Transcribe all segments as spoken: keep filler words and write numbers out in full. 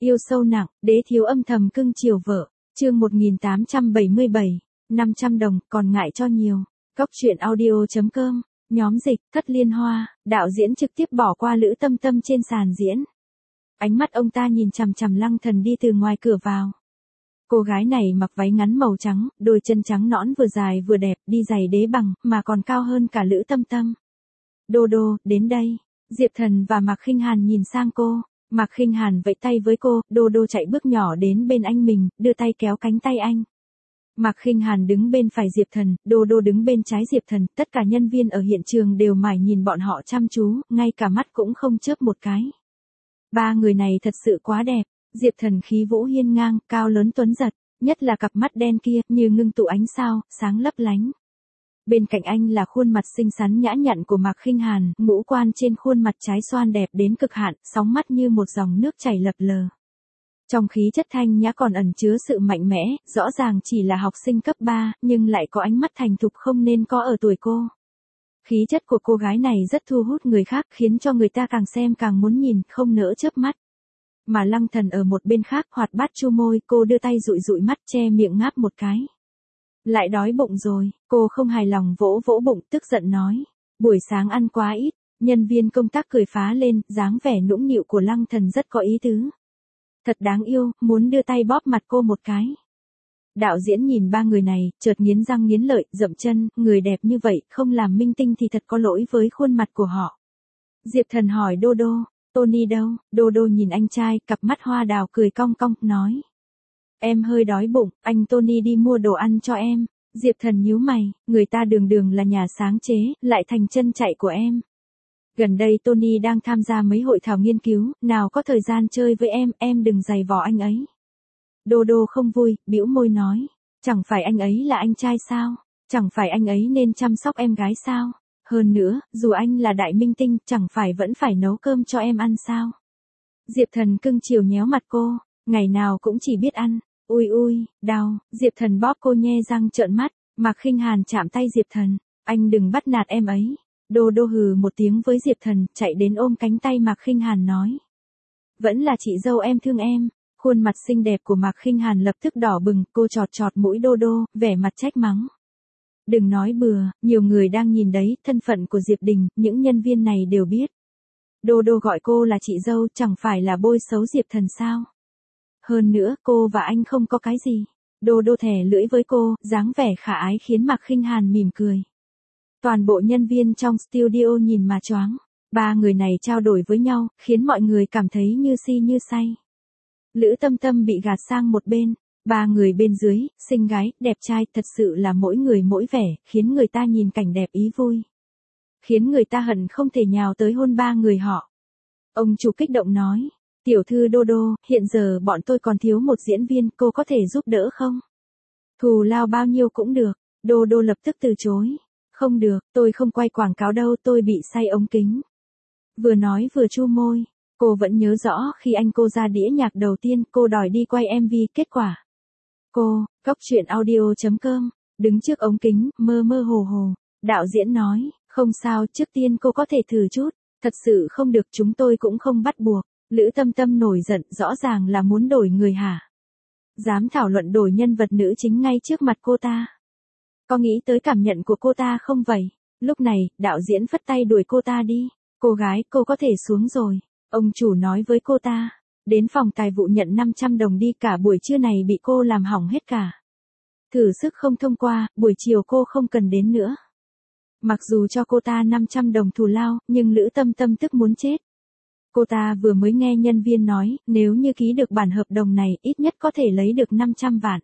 Yêu sâu nặng, đế thiếu âm thầm cưng chiều vợ. Chương một nghìn tám trăm bảy mươi bảy, năm trăm đồng, còn ngại cho nhiều. Góc truyện audio chấm com, nhóm dịch, Thất Liên Hoa, đạo diễn trực tiếp bỏ qua Lữ Tâm Tâm trên sàn diễn. Ánh mắt ông ta nhìn chằm chằm Lăng Thần đi từ ngoài cửa vào. Cô gái này mặc váy ngắn màu trắng, đôi chân trắng nõn vừa dài vừa đẹp, đi giày đế bằng, mà còn cao hơn cả Lữ Tâm Tâm. Đô đô, đến đây. Diệp Thần và Mạc Khinh Hàn nhìn sang cô. Mạc Khinh Hàn vẫy tay với cô, Đô Đô chạy bước nhỏ đến bên anh mình, đưa tay kéo cánh tay anh. Mạc Khinh Hàn đứng bên phải Diệp Thần, Đô Đô đứng bên trái Diệp Thần, tất cả nhân viên ở hiện trường đều mải nhìn bọn họ chăm chú, ngay cả mắt cũng không chớp một cái. Ba người này thật sự quá đẹp, Diệp Thần khí vũ hiên ngang, cao lớn tuấn giật, nhất là cặp mắt đen kia, như ngưng tụ ánh sao, sáng lấp lánh. Bên cạnh anh là khuôn mặt xinh xắn nhã nhặn của Mạc Khinh Hàn, ngũ quan trên khuôn mặt trái xoan đẹp đến cực hạn, sóng mắt như một dòng nước chảy lập lờ. Trong khí chất thanh nhã còn ẩn chứa sự mạnh mẽ, rõ ràng chỉ là học sinh cấp ba, nhưng lại có ánh mắt thành thục không nên có ở tuổi cô. Khí chất của cô gái này rất thu hút người khác, khiến cho người ta càng xem càng muốn nhìn, không nỡ chớp mắt. Mà Lăng Thần ở một bên khác hoạt bát chu môi, cô đưa tay dụi dụi mắt che miệng ngáp một cái. Lại đói bụng rồi, cô không hài lòng vỗ vỗ bụng, tức giận nói. Buổi sáng ăn quá ít, nhân viên công tác cười phá lên, dáng vẻ nũng nịu của Lăng Thần rất có ý tứ. Thật đáng yêu, muốn đưa tay bóp mặt cô một cái. Đạo diễn nhìn ba người này, chợt nghiến răng nghiến lợi, dậm chân, người đẹp như vậy, không làm minh tinh thì thật có lỗi với khuôn mặt của họ. Diệp Thần hỏi Đô Đô, Tony đâu? Đô Đô nhìn anh trai, cặp mắt hoa đào cười cong cong, nói. Em hơi đói bụng, anh Tony đi mua đồ ăn cho em. Diệp Thần nhíu mày, người ta đường đường là nhà sáng chế, lại thành chân chạy của em. Gần đây Tony đang tham gia mấy hội thảo nghiên cứu, nào có thời gian chơi với em, em đừng giày vò anh ấy. Đô Đô không vui, bĩu môi nói, chẳng phải anh ấy là anh trai sao, chẳng phải anh ấy nên chăm sóc em gái sao, hơn nữa, dù anh là đại minh tinh, chẳng phải vẫn phải nấu cơm cho em ăn sao. Diệp Thần cưng chiều nhéo mặt cô, ngày nào cũng chỉ biết ăn. Ui ui, đau, Diệp Thần bóp cô nhe răng trợn mắt, Mạc Khinh Hàn chạm tay Diệp Thần, anh đừng bắt nạt em ấy. Đô Đô hừ một tiếng với Diệp Thần, chạy đến ôm cánh tay Mạc Khinh Hàn nói. Vẫn là chị dâu em thương em. Khuôn mặt xinh đẹp của Mạc Khinh Hàn lập tức đỏ bừng, cô chọt chọt mũi Đô Đô, vẻ mặt trách mắng. Đừng nói bừa, nhiều người đang nhìn đấy, thân phận của Diệp Đình, những nhân viên này đều biết. Đô Đô gọi cô là chị dâu, chẳng phải là bôi xấu Diệp Thần sao? Hơn nữa, cô và anh không có cái gì. Đô Đô thè lưỡi với cô, dáng vẻ khả ái khiến Mạc Khinh Hàn mỉm cười. Toàn bộ nhân viên trong studio nhìn mà choáng. Ba người này trao đổi với nhau, khiến mọi người cảm thấy như si như say. Lữ Tâm Tâm bị gạt sang một bên. Ba người bên dưới, xinh gái, đẹp trai, thật sự là mỗi người mỗi vẻ, khiến người ta nhìn cảnh đẹp ý vui. Khiến người ta hận không thể nhào tới hôn ba người họ. Ông chủ kích động nói. Tiểu thư Đô Đô, hiện giờ bọn tôi còn thiếu một diễn viên, cô có thể giúp đỡ không? Thù lao bao nhiêu cũng được. Đô Đô lập tức từ chối. Không được, tôi không quay quảng cáo đâu, tôi bị say ống kính. Vừa nói vừa chu môi. Cô vẫn nhớ rõ khi anh cô ra đĩa nhạc đầu tiên, cô đòi đi quay em vê, kết quả. Cô, góc truyện audio chấm com, đứng trước ống kính, mơ mơ hồ hồ. Đạo diễn nói, không sao, trước tiên cô có thể thử chút. Thật sự không được, chúng tôi cũng không bắt buộc. Lữ Tâm Tâm nổi giận, rõ ràng là muốn đổi người hả? Dám thảo luận đổi nhân vật nữ chính ngay trước mặt cô ta. Có nghĩ tới cảm nhận của cô ta không vậy? Lúc này, đạo diễn phất tay đuổi cô ta đi. Cô gái, cô có thể xuống rồi. Ông chủ nói với cô ta. Đến phòng tài vụ nhận năm trăm đồng đi, cả buổi trưa này bị cô làm hỏng hết cả. Thử sức không thông qua, buổi chiều cô không cần đến nữa. Mặc dù cho cô ta năm trăm đồng thù lao, nhưng Lữ Tâm Tâm tức muốn chết. Cô ta vừa mới nghe nhân viên nói, nếu như ký được bản hợp đồng này, ít nhất có thể lấy được năm trăm vạn.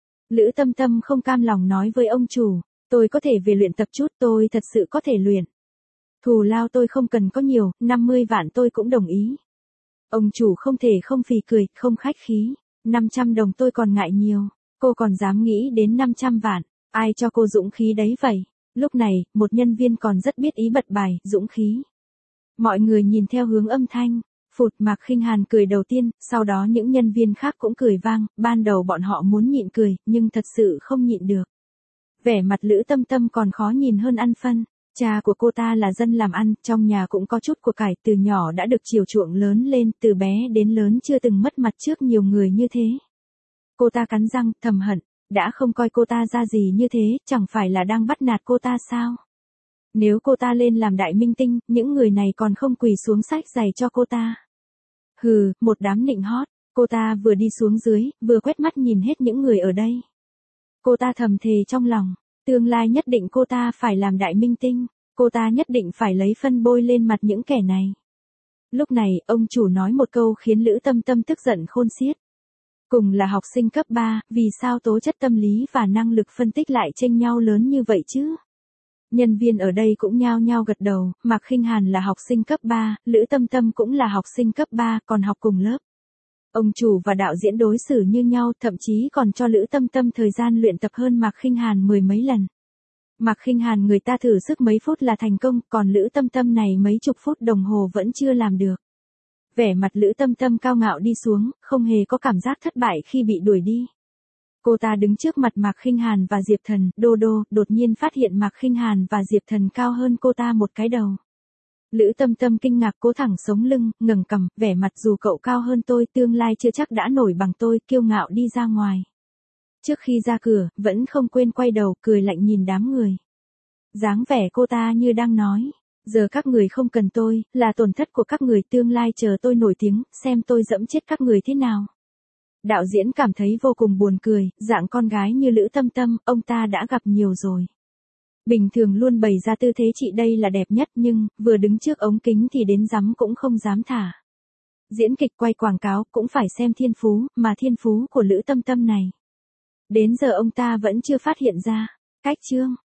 Lữ Tâm Tâm không cam lòng nói với ông chủ, tôi có thể về luyện tập chút, tôi thật sự có thể luyện. Thù lao tôi không cần có nhiều, năm mươi vạn tôi cũng đồng ý. Ông chủ không thể không phì cười, không khách khí, năm trăm đồng tôi còn ngại nhiều, cô còn dám nghĩ đến năm trăm vạn, ai cho cô dũng khí đấy vậy? Lúc này, một nhân viên còn rất biết ý bật bài, dũng khí. Mọi người nhìn theo hướng âm thanh, phụt, Mạc Khinh Hàn cười đầu tiên, sau đó những nhân viên khác cũng cười vang, ban đầu bọn họ muốn nhịn cười, nhưng thật sự không nhịn được. Vẻ mặt Lữ Tâm Tâm còn khó nhìn hơn ăn phân, Cha của cô ta là dân làm ăn, trong nhà cũng có chút của cải, từ nhỏ đã được chiều chuộng lớn lên, từ bé đến lớn chưa từng mất mặt trước nhiều người như thế. Cô ta cắn răng, thầm hận, đã không coi cô ta ra gì như thế, chẳng phải là đang bắt nạt cô ta sao? Nếu cô ta lên làm đại minh tinh, những người này còn không quỳ xuống xách giày cho cô ta. Hừ, một đám nịnh hót, cô ta vừa đi xuống dưới, vừa quét mắt nhìn hết những người ở đây. Cô ta thầm thề trong lòng, tương lai nhất định cô ta phải làm đại minh tinh, cô ta nhất định phải lấy phân bôi lên mặt những kẻ này. Lúc này, ông chủ nói một câu khiến Lữ Tâm Tâm tức giận khôn xiết. Cùng là học sinh cấp ba, vì sao tố chất tâm lý và năng lực phân tích lại chênh nhau lớn như vậy chứ? Nhân viên ở đây cũng nhao nhao gật đầu, Mạc Khinh Hàn là học sinh cấp ba, Lữ Tâm Tâm cũng là học sinh cấp ba, còn học cùng lớp. Ông chủ và đạo diễn đối xử như nhau, thậm chí còn cho Lữ Tâm Tâm thời gian luyện tập hơn Mạc Khinh Hàn mười mấy lần. Mạc Khinh Hàn người ta thử sức mấy phút là thành công, còn Lữ Tâm Tâm này mấy chục phút đồng hồ vẫn chưa làm được. Vẻ mặt Lữ Tâm Tâm cao ngạo đi xuống, không hề có cảm giác thất bại khi bị đuổi đi. Cô ta đứng trước mặt Mạc Khinh Hàn và Diệp Thần, Đô Đô, đột nhiên phát hiện Mạc Khinh Hàn và Diệp Thần cao hơn cô ta một cái đầu. Lữ Tâm Tâm kinh ngạc cố thẳng sống lưng, ngẩng cằm, vẻ mặt dù cậu cao hơn tôi, tương lai chưa chắc đã nổi bằng tôi, kiêu ngạo đi ra ngoài. Trước khi ra cửa, vẫn không quên quay đầu, cười lạnh nhìn đám người. Dáng vẻ cô ta như đang nói, giờ các người không cần tôi, là tổn thất của các người, tương lai chờ tôi nổi tiếng, xem tôi dẫm chết các người thế nào. Đạo diễn cảm thấy vô cùng buồn cười, dạng con gái như Lữ Tâm Tâm, ông ta đã gặp nhiều rồi. Bình thường luôn bày ra tư thế chị đây là đẹp nhất nhưng, vừa đứng trước ống kính thì đến dám cũng không dám thả. Diễn kịch quay quảng cáo cũng phải xem thiên phú, mà thiên phú của Lữ Tâm Tâm này. Đến giờ ông ta vẫn chưa phát hiện ra. Cách chương.